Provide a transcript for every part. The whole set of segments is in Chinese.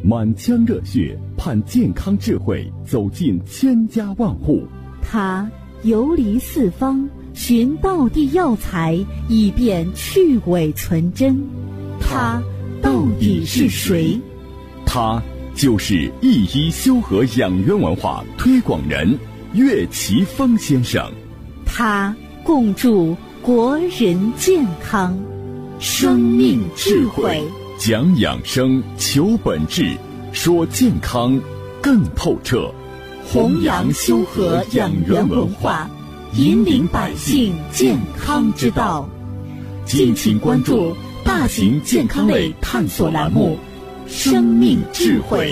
满腔热血盼健康智慧走进千家万户。 他游离四方，寻道地药材，以便去伪存真。他到底是谁？ 他就是一一修和养元文化推广人岳奇峰先生。 他共筑国人健康，生命智慧， 讲养生，求本质，说健康更透彻， 弘扬修和养元文化，引领百姓健康之道。敬请关注大型健康类探索栏目《生命智慧》。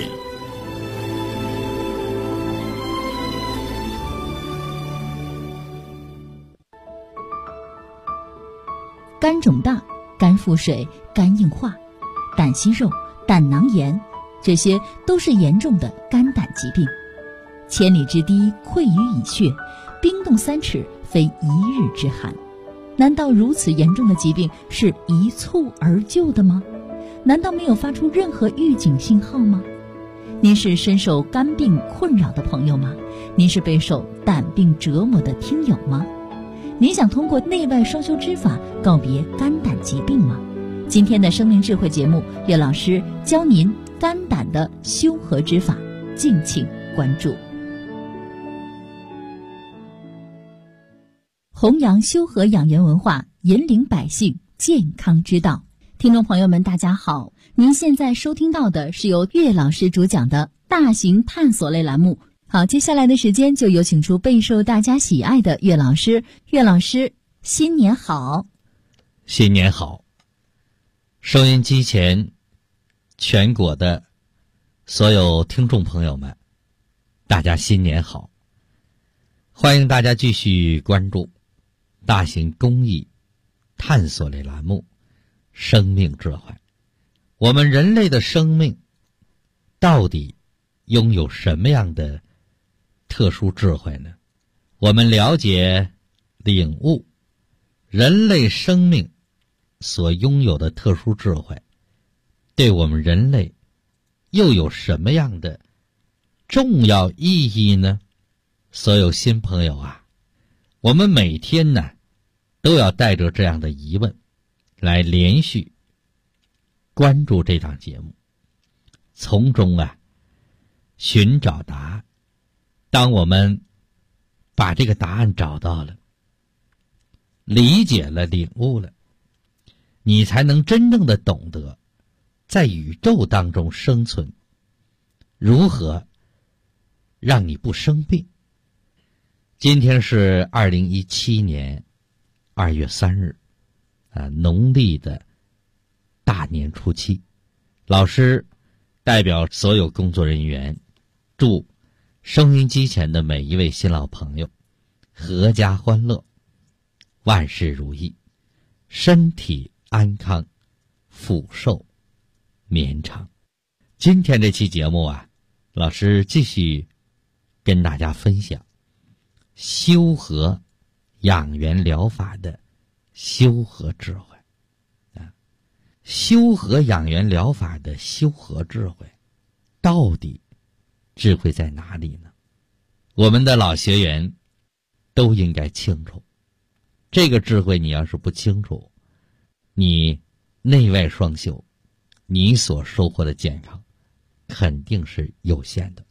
肝肿大、肝腹水、肝硬化、胆息肉、胆囊炎，这些都是严重的肝胆疾病。千里之堤溃于蚁穴，冰冻3尺非一日之寒。难道如此严重的疾病是一蹴而就的吗？难道没有发出任何预警信号吗？您是深受肝病困扰的朋友吗？您是备受胆病折磨的听友吗？您想通过内外双修之法告别肝胆疾病吗？今天的生命智慧节目，岳老师教您肝胆的修和之法，敬请关注。弘扬修和养元文化，引领百姓健康之道。听众朋友们大家好，您现在收听到的是由岳老师主讲的大型探索类栏目。好，接下来的时间就有请出备受大家喜爱的岳老师。岳老师，新年好！ 新年好！收音机前全国的所有听众朋友们，大家新年好！欢迎大家继续关注大型公益探索类栏目《生命智慧》。我们人类的生命到底拥有什么样的特殊智慧呢？我们了解、领悟人类生命所拥有的特殊智慧，对我们人类又有什么样的重要意义呢？所有新朋友啊，我们每天呢都要带着这样的疑问来连续关注这档节目，从中寻找答案。当我们把这个答案找到了，理解了、领悟了，你才能真正的懂得在宇宙当中生存，如何让你不生病。今天是2017年2月3日，农历的大年初七。老师代表所有工作人员，祝收音机前的每一位新老朋友阖家欢乐，万事如意，身体安康，福寿绵长。今天这期节目老师继续跟大家分享修和养元疗法的修和智慧。修和养元疗法的修和智慧，到底智慧在哪里呢？我们的老学员都应该清楚，这个智慧你要是不清楚，你内外双修，你所收获的健康肯定是有限的。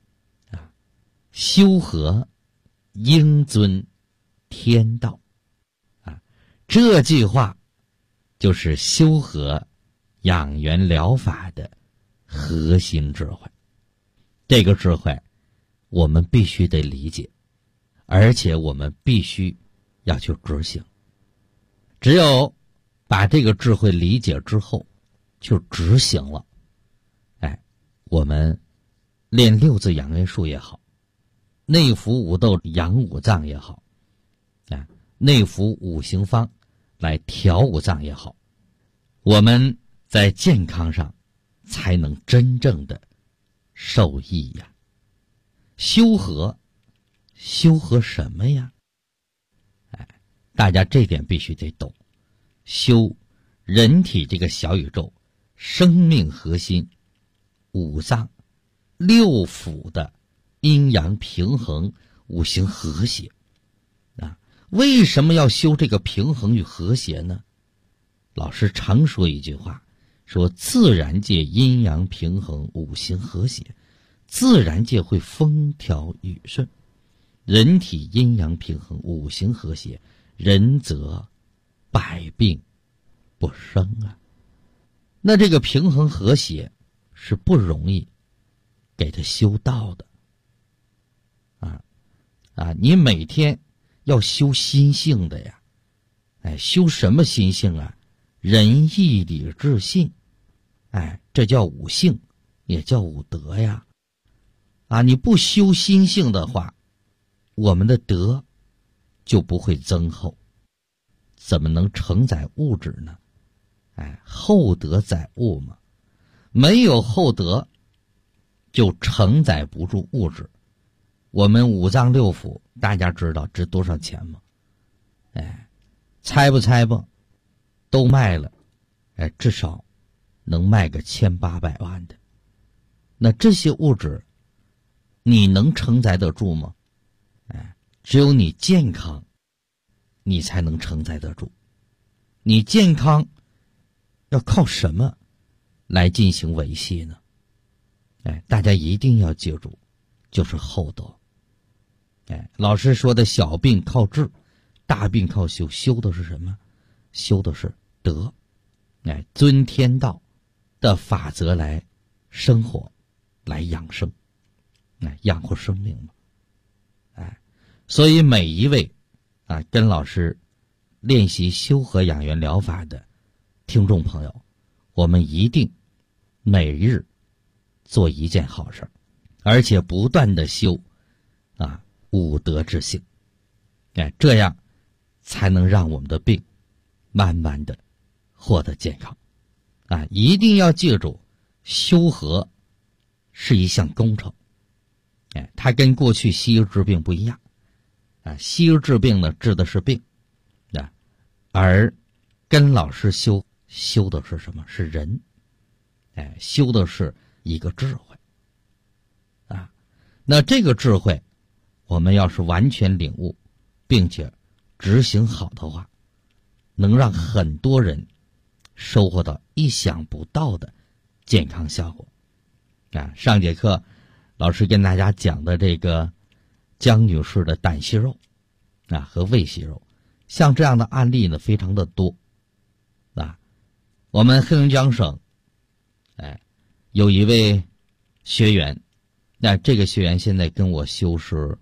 修和应遵天道，这句话就是修和养元疗法的核心智慧。这个智慧我们必须得理解，而且我们必须要去执行。只有把这个智慧理解之后就执行了，我们练6字养元术也好，内服5豆养5脏也好，内服5行方来调5脏也好，我们在健康上才能真正的受益呀。修和什么呀？大家这点必须得懂。修人体这个小宇宙生命核心五脏六腑的阴阳平衡、五行和谐啊。为什么要修这个平衡与和谐呢？老师常说一句话，说自然界阴阳平衡、五行和谐，自然界会风调雨顺；人体阴阳平衡、五行和谐，人则百病不生啊。那这个平衡和谐是不容易给他修到的你每天要修心性的呀。修什么心性啊？仁义礼智信，这叫五性，也叫五德呀。你不修心性的话，我们的德就不会增厚，怎么能承载物质呢？厚德载物嘛，没有厚德就承载不住物质。我们五脏六腑大家知道值多少钱吗？猜吧都卖了，至少能卖个1800万的。那这些物质你能承载得住吗？只有你健康你才能承载得住。你健康要靠什么来进行维系呢？大家一定要记住，就是厚德。老师说的小病靠治，大病靠修，修的是什么？修的是德。遵天道的法则来生活，来养生，养活生命嘛。所以每一位跟老师练习修和养元疗法的听众朋友，我们一定每日做一件好事，而且不断的修五德之性，这样才能让我们的病慢慢的获得健康。一定要记住，修和是一项工程。它跟过去西医治病不一样。西医治病呢，治的是病，而跟老师修的是什么？是人。修的是一个智慧。那这个智慧我们要是完全领悟并且执行好的话，能让很多人收获到意想不到的健康效果。上节课老师跟大家讲的这个江女士的胆息肉和胃息肉，像这样的案例呢非常的多。我们黑龙江省有一位学员，这个学员现在跟我修是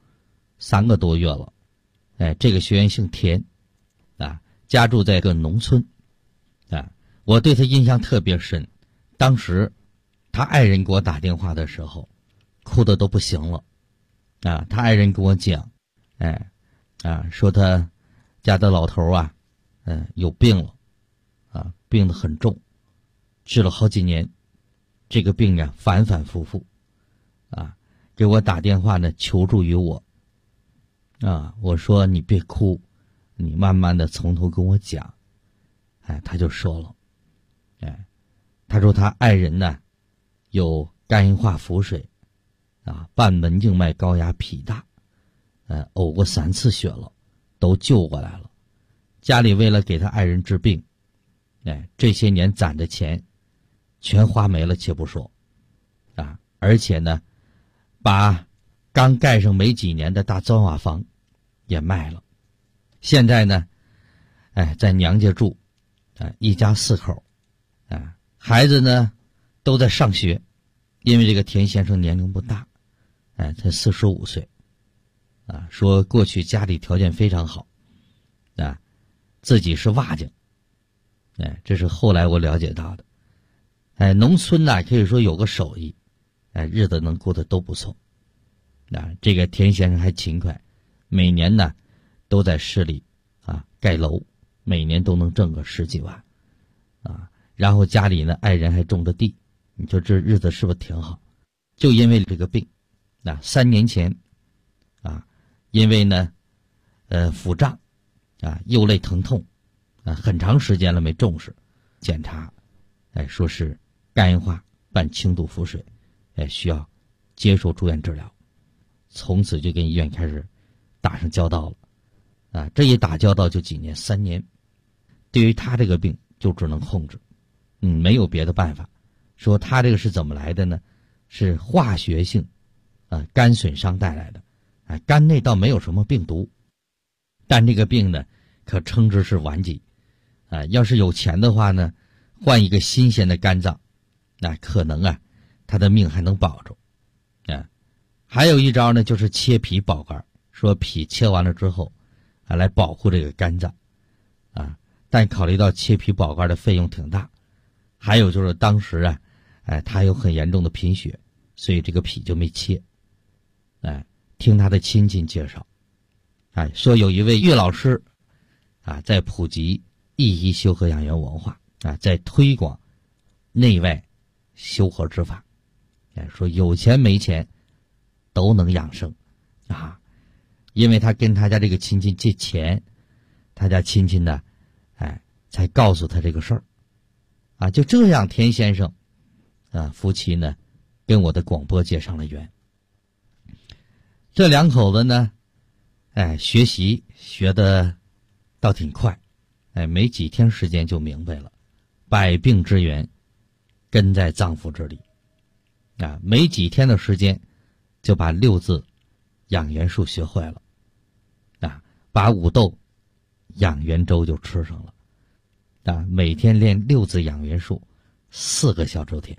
3个多月了。这个学员姓田，家住在一个农村。我对他印象特别深。当时他爱人给我打电话的时候，哭得都不行了。他爱人跟我讲，说他家的老头有病了，病得很重，治了好几年，这个病反反复复，给我打电话呢求助于我。我说你别哭，你慢慢的从头跟我讲。他就说了，他说他爱人呢有肝硬化腹水，半门静脉高压脾大，呕过3次血了，都救过来了。家里为了给他爱人治病，这些年攒的钱全花没了且不说，而且呢把刚盖上没几年的大砖瓦房也卖了。现在呢在娘家住，一家4口，孩子呢都在上学。因为这个田先生年龄不大，才45岁，说过去家里条件非常好，自己是瓦匠，这是后来我了解到的。农村可以说有个手艺，日子能过得都不错。这个田先生还勤快，每年呢都在市里盖楼，每年都能挣个10几万，然后家里呢爱人还种着地，你说这日子是不是挺好？就因为这个病，3年前因为呢腹胀右肋疼痛，很长时间了没重视检查，说是肝硬化伴轻度腹水， 需要接受住院治疗。从此就跟医院开始打上交道了，这一打交道就几年，3年。对于他这个病就只能控制，没有别的办法。说他这个是怎么来的呢？是化学性肝损伤带来的，肝内倒没有什么病毒，但这个病呢可称之是顽疾，要是有钱的话呢，换一个新鲜的肝脏，那可能他的命还能保住。还有一招呢，就是切皮保肝，说皮切完了之后来保护这个肝脏但考虑到切皮保肝的费用挺大，还有就是当时他有很严重的贫血，所以这个皮就没切。听他的亲戚介绍说有一位岳老师在普及益医修和养元文化在推广内外修和之法，说有钱没钱都能养生因为他跟他家这个亲戚借钱，他家亲戚呢才告诉他这个事儿就这样田先生夫妻呢跟我的广播结上了缘。这两口子呢学习学的倒挺快，没几天时间就明白了，百病之源根在脏腑之里没几天的时间就把6字养元术学会了把5豆养元粥就吃上了每天练6字养元术4个小周天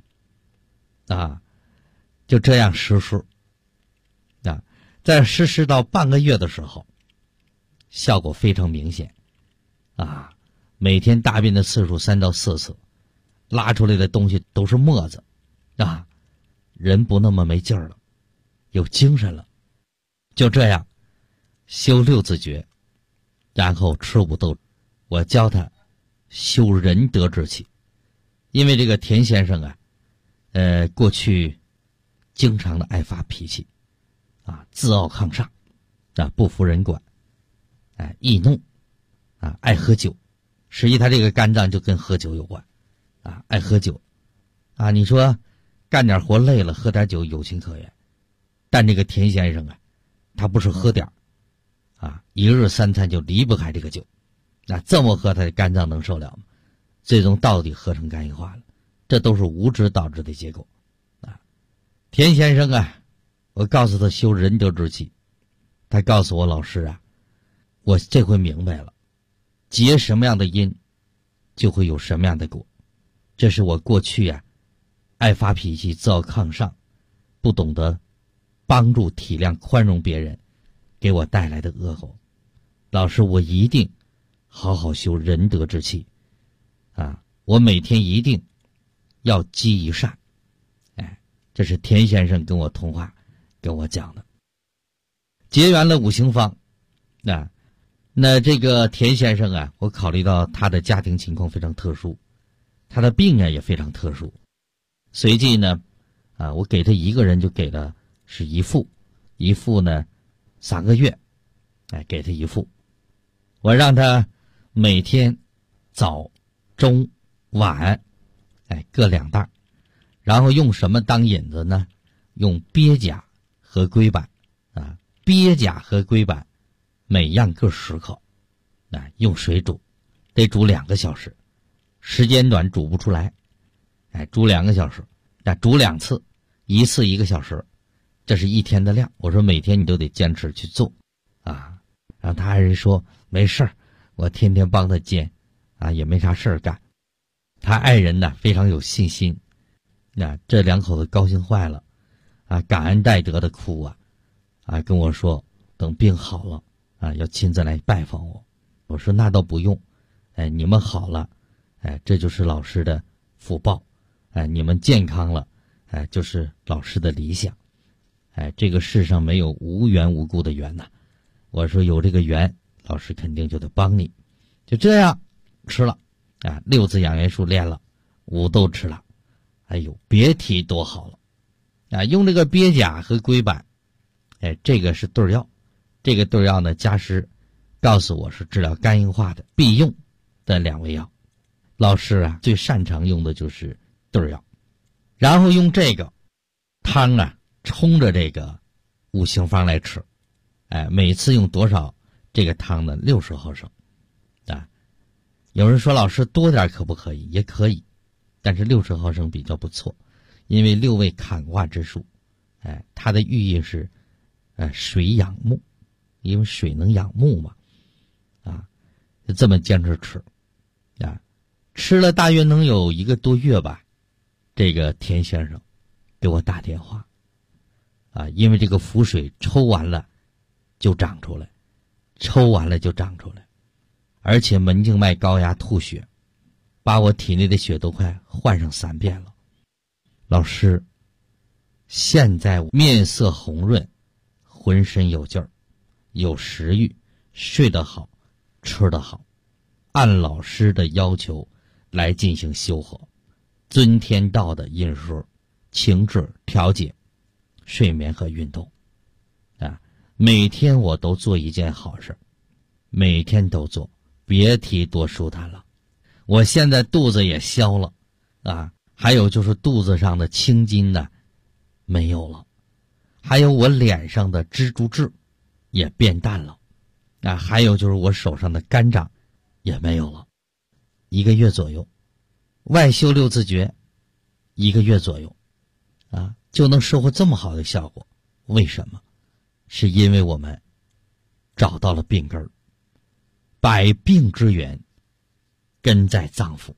就这样实施在实施到半个月的时候，效果非常明显每天大便的次数3到4次，拉出来的东西都是沫子人不那么没劲儿了，有精神了。就这样修6字诀，然后吃5豆。我教他修仁德之气，因为这个田先生过去经常的爱发脾气自傲抗上不服人管易怒爱喝酒。实际他这个肝脏就跟喝酒有关爱喝酒你说干点活累了喝点酒有情可原，但这个田先生他不是喝点一日3餐就离不开这个酒，这么喝他的肝脏能受了吗？最终到底喝成肝硬化了，这都是无知导致的结果田先生我告诉他修仁德之气，他告诉我老师我这回明白了，结什么样的因就会有什么样的果。这是我过去爱发脾气自傲抗上，不懂得帮助体谅宽容别人给我带来的恶果。老师，我一定好好修仁德之气我每天一定要积一善。这是田先生跟我通话跟我讲的。结缘了5行方那这个田先生我考虑到他的家庭情况非常特殊，他的病也非常特殊，随即呢我给他一个人就给了是1副呢3个月给他1副。我让他每天早中晚各2袋，然后用什么当引子呢？用鳖甲和龟板鳖甲和龟板每样各10克用水煮，得煮2个小时，时间短煮不出来煮2个小时煮2次，1次1个小时，这是1天的量。我说每天你都得坚持去做然后他爱人说没事儿，我天天帮他煎也没啥事儿干。他爱人呢非常有信心这2口子高兴坏了感恩戴德的哭跟我说等病好了要亲自来拜访我。我说那倒不用你们好了这就是老师的福报你们健康了就是老师的理想这个世上没有无缘无故的缘我说有这个缘老师肯定就得帮你。就这样吃了6字养元术练了，5豆吃了，哎呦别提多好了用这个鳖甲和龟板这个是对药，这个对药呢家师告诉我是治疗肝硬化的必用的2味药。老师最擅长用的就是对药，然后用这个汤啊冲着这个五行方来吃，每次用多少这个汤呢？60毫升啊。有人说老师多点可不可以？也可以，但是60毫升比较不错，因为6味坎卦之术，它的寓意是水养木，因为水能养木嘛，就这么坚持吃啊。吃了大约能有1个多月吧，这个田先生给我打电话因为这个腹水抽完了就长出来，抽完了就长出来，而且门静脉高压吐血，把我体内的血都快换上3遍了。老师，现在面色红润，浑身有劲儿，有食欲，睡得好，吃得好，按老师的要求来进行修和，遵天道的饮食、情志调节、睡眠和运动每天我都做一件好事，每天都做，别提多舒坦了。我现在肚子也消了还有就是肚子上的青筋呢没有了，还有我脸上的蜘蛛痣也变淡了还有就是我手上的肝掌也没有了。1个月左右，外修6字诀1个月左右就能收获这么好的效果。为什么？是因为我们找到了病根儿。百病之源根在脏腑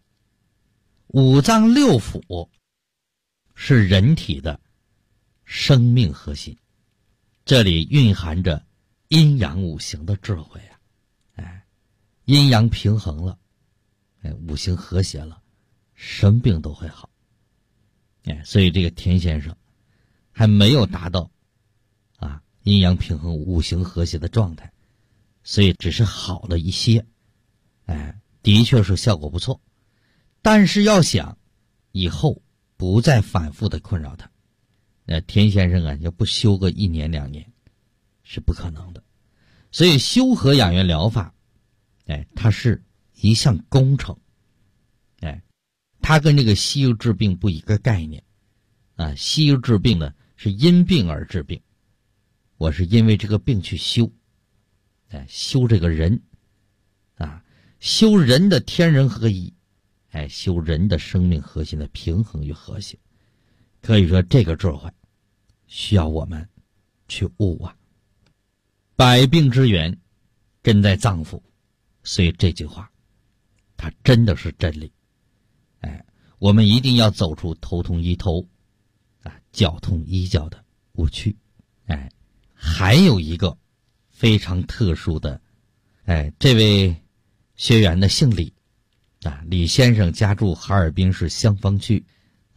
，5脏6腑是人体的生命核心，这里蕴含着阴阳五行的智慧阴阳平衡了，五行和谐了，什么病都会好。所以这个田先生还没有达到阴阳平衡五行和谐的状态，所以只是好了一些的确是效果不错，但是要想以后不再反复的困扰他，田先生要不修个1年2年是不可能的。所以修和养元疗法它是一项工程它跟这个西医治病不一个概念西医治病呢是因病而治病，我是因为这个病去修修这个人修人的天人合一修人的生命核心的平衡与和谐。可以说这个智慧需要我们去悟百病之源根在脏腑，所以这句话它真的是真理我们一定要走出头痛医头脚痛医脚的误区还有一个非常特殊的这位学员的姓李李先生家住哈尔滨市香坊区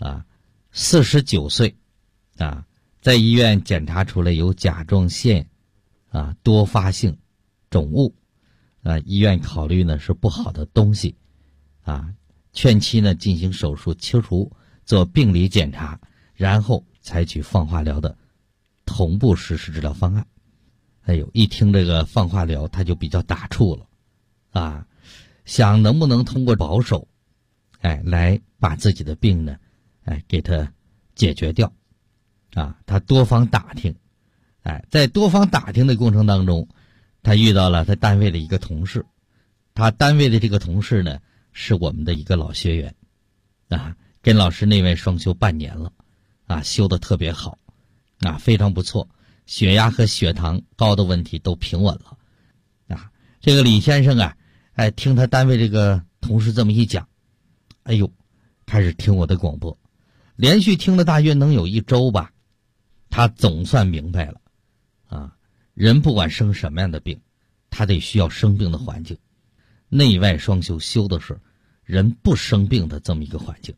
49岁在医院检查出来有甲状腺多发性肿物医院考虑呢是不好的东西劝其呢进行手术切除，做病理检查，然后采取放化疗的同步实施治疗方案。一听这个放化疗他就比较打怵了想能不能通过保守来把自己的病呢给他解决掉他多方打听在多方打听的过程当中，他遇到了他单位的一个同事，他单位的这个同事呢是我们的一个老学员跟老师内外双修半年了修得特别好非常不错，血压和血糖高的问题都平稳了这个李先生听他单位这个同事这么一讲，开始听我的广播，连续听了大约能有1周吧，他总算明白了人不管生什么样的病，他得需要生病的环境，内外双修修的是人不生病的这么一个环境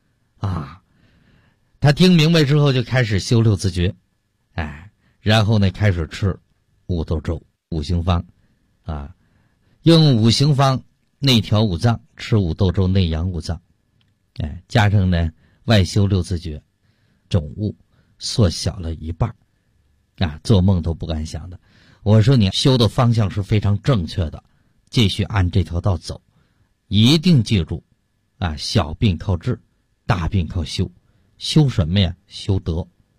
他听明白之后就开始修6字诀然后呢开始吃五豆粥五行方用五行方内调五脏，吃五豆粥内养五脏加上呢外修6字诀，肿物缩小了1半做梦都不敢想的。我说你修的方向是非常正确的，继续按这条道走，一定记住小病靠治，大病靠修。修什么呀？修德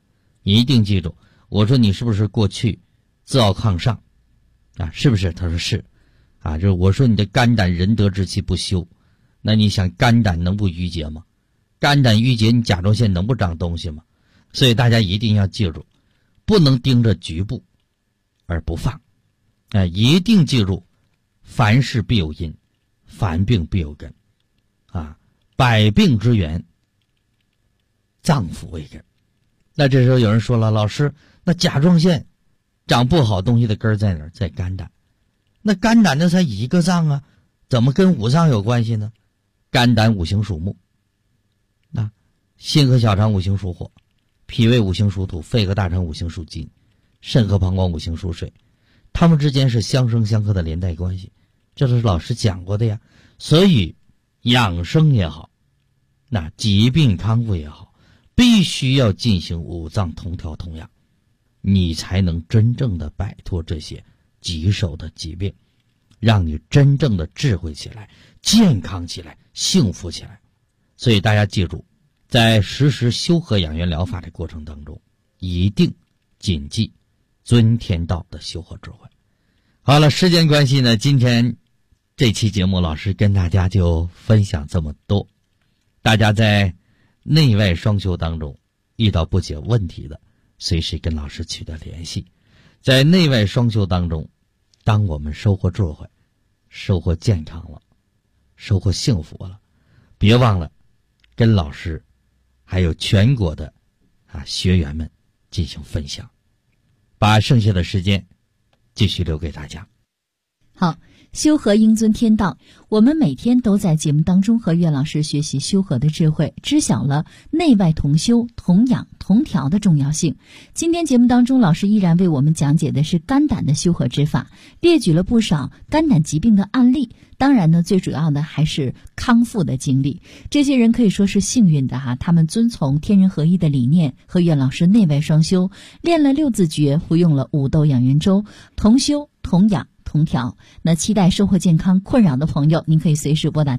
你一定记住，我说你是不是过去自傲抗上啊？是不是？他说是啊。就是我说你的肝胆仁德之气不修，那你想肝胆能不郁结吗？肝胆郁结，你甲状腺能不长东西吗？所以大家一定要记住，不能盯着局部而不放，一定记住，凡事必有因，凡病必有根，啊，百病之源，脏腑为根。那这时候有人说了，老师，那甲状腺长不好东西的根在哪儿？在肝胆。那肝胆那才一个脏啊，怎么跟五脏有关系呢？肝胆五行属木，那心和小肠五行属火，脾胃五行属土，肺和大肠五行属金，肾和膀胱五行属水，它们之间是相生相克的连带关系，这都是老师讲过的呀。所以养生也好，那疾病康复也好，必须要进行五脏同调同养，你才能真正的摆脱这些棘手的疾病，让你真正的智慧起来，健康起来，幸福起来。所以大家记住，在实施修和养元疗法的过程当中，一定谨记遵天道的修和智慧。好了，时间关系呢，今天这期节目老师跟大家就分享这么多。大家在内外双修当中遇到不解问题的，随时跟老师取得联系。在内外双修当中，当我们收获智慧，收获健康了，收获幸福了，别忘了跟老师还有全国的学员们进行分享，把剩下的时间继续留给大家。 好，修和应遵天道，我们每天都在节目当中和岳老师学习修和的智慧，知晓了内外同修、同养、同调的重要性。今天节目当中，老师依然为我们讲解的是肝胆的修和之法，列举了不少肝胆疾病的案例。当然呢，最主要的还是康复的经历。这些人可以说是幸运的哈，他们遵从天人合一的理念，和岳老师内外双修，练了六字诀，服用了五豆养元粥，同修同养同调。那期待收获健康困扰的朋友，您可以随时拨打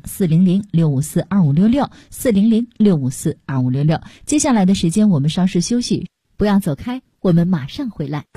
400-654-2566 400-654-2566。接下来的时间我们稍事休息，不要走开，我们马上回来。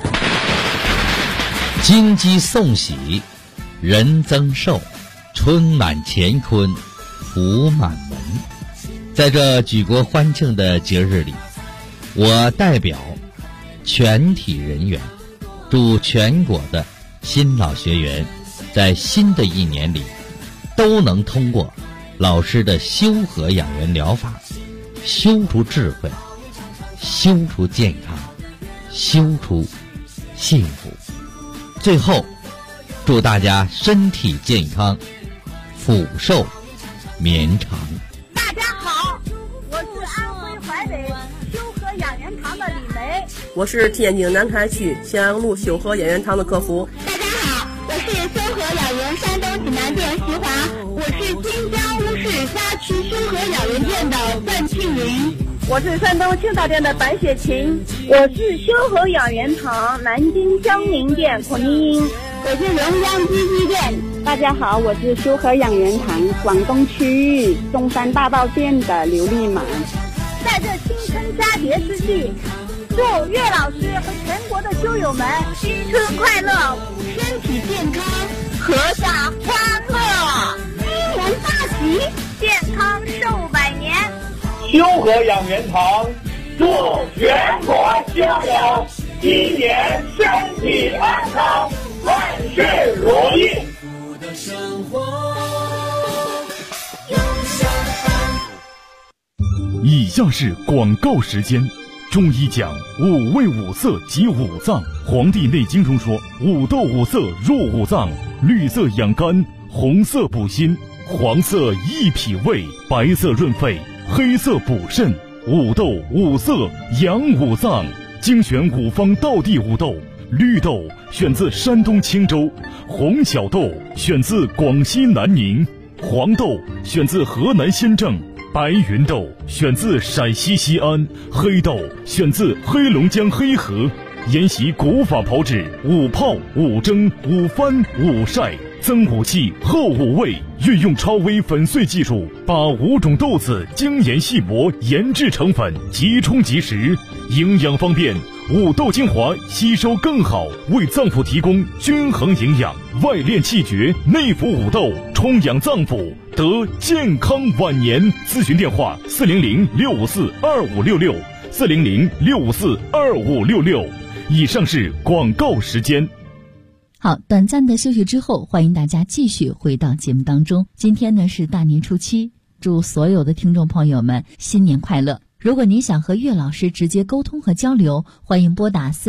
金鸡送喜，人增寿，春满乾坤，福满门。在这举国欢庆的节日里，我代表全体人员，祝全国的新老学员在新的一年里都能通过老师的修和养元疗法，修出智慧，修出健康，修出幸福。最后祝大家身体健康，福寿绵长。 大家好，我是安徽淮北修和养元堂的李梅。 我是天津南开区咸阳路修和养元堂的客服。 大家好，我是修和养元山东济南店徐华。我是金江乌市嘉区修和养元店的范庆云。 我是山东青岛店的白雪琴。我是修和养元堂南京江宁店孔妮英。 我是龙江基基店。 大家好，我是修和养元堂广东区域中山大道店的刘丽满。 在这新春佳节之际，祝岳老师和全国的修友们新春快乐，身体健康，阖家欢乐，金龙大吉，健康寿百年。 修和养元堂祝全国修友今年身体安康，万事如意。 以下是广告时间。中医讲五味五色及五脏，《黄帝内经》中说五豆五色入五脏，绿色养肝，红色补心，黄色益脾胃，白色润肺，黑色补肾。五豆五色养五脏，精选五方道地五豆。绿豆选自山东青州，红小豆选自广西南宁，黄豆选自河南新郑，白云豆选自陕西西安，黑豆选自黑龙江黑河。 研习古法炮制，五泡、五蒸、五翻、五晒，增五气，后五味，运用超微粉碎技术，把5种豆子精研细磨，研制成粉，即冲即食，营养方便。五豆精华吸收更好，为脏腑提供均衡营养，外练气绝，内服五豆，充养脏腑，得健康晚年。咨询电话400-654-2566，400-654-2566。以上是广告时间。 好，短暂的休息之后，欢迎大家继续回到节目当中。今天呢是大年初7，祝所有的听众朋友们新年快乐。如果您想和岳老师直接沟通和交流，欢迎拨打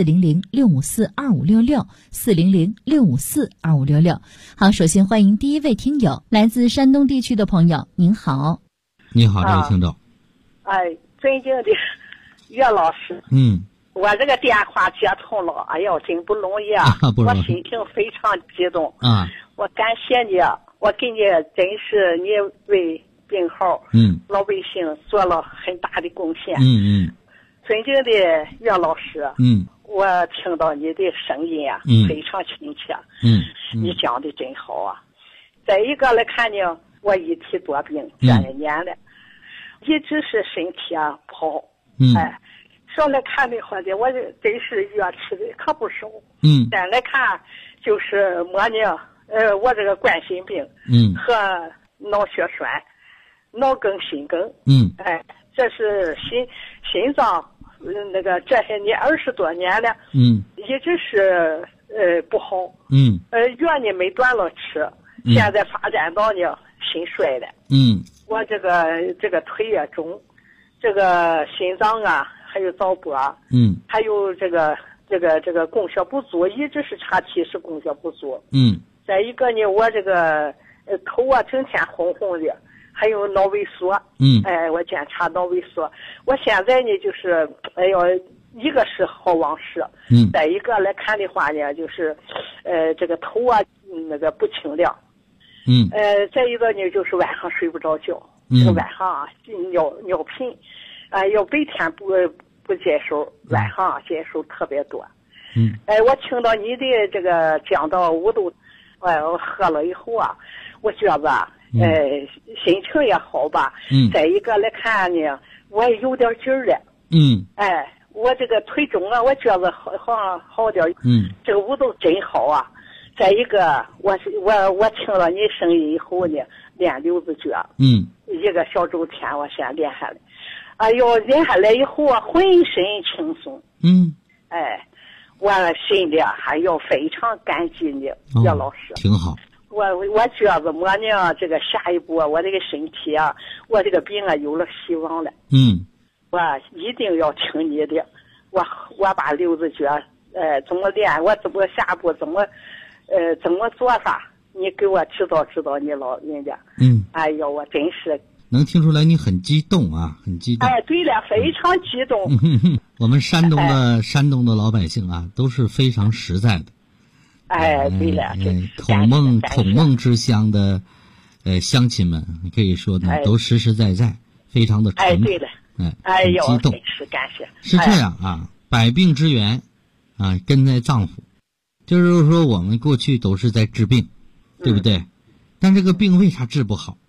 400-654-2566，400-654-2566。好，首先欢迎第一位听友，来自山东地区的朋友，您好。 你好，这位听众。 尊敬的岳老师，我这个电话接通了，哎呀，真不容易啊！我心情非常激动啊！我感谢你，我给你真是你为病号老百姓做了很大的贡献。尊敬的岳老师，我听到你的声音啊，非常亲切。你讲的真好啊！再一个来看呢，我一体多病这1年了，一直是身体啊不好。上来看的话的，我真是药吃的可不少。再来看就是我呢，我这个冠心病，和脑血栓、脑梗、心梗，这是心脏那个这些年20多年了，一直是不好。药呢没断了吃，现在发展到呢心衰了。我这个腿也肿，这个心脏啊。还有早搏，还有这个供血不足，一直是查体是供血不足。再一个呢，我这个头啊整天红红的，还有脑萎缩。我检查脑萎缩，我现在呢就是一个是好往事，再一个来看的话呢，就是这个头啊那个不清亮。再一个呢就是晚上睡不着觉，这个晚上啊尿频。要白天不接受，晚上接受特别多。我听到你的这个讲到5豆，我喝了以后啊，我觉得心情也好吧。再一个来看呢，我也有点劲儿了。我这个腿肿啊，我觉得好点。这个5豆真好啊。再一个，我听了你声音以后呢，练溜子脚。一个小周天我先练下来。哎呦，练下来以后啊，浑身轻松。我心里还要非常感激你，岳老师。 挺好。 我觉得我呢，这个下一步我这个身体啊，我这个病啊有了希望了。我一定要听你的，我把溜子脚怎么练，我怎么下步怎么做法，你给我指导指导你老人家。哎呦，我真是。 能听出来你很激动啊，很激动。 对了，非常激动。 我们山东的老百姓啊，都是非常实在的。 对了， 孔孟之乡的乡亲们，可以说呢，都实实在在，非常的纯。 对了。 很激动。 是感谢。 是这样啊，百病之源啊，根在脏腑。就是说，我们过去都是在治病，对不对？但这个病为啥治不好？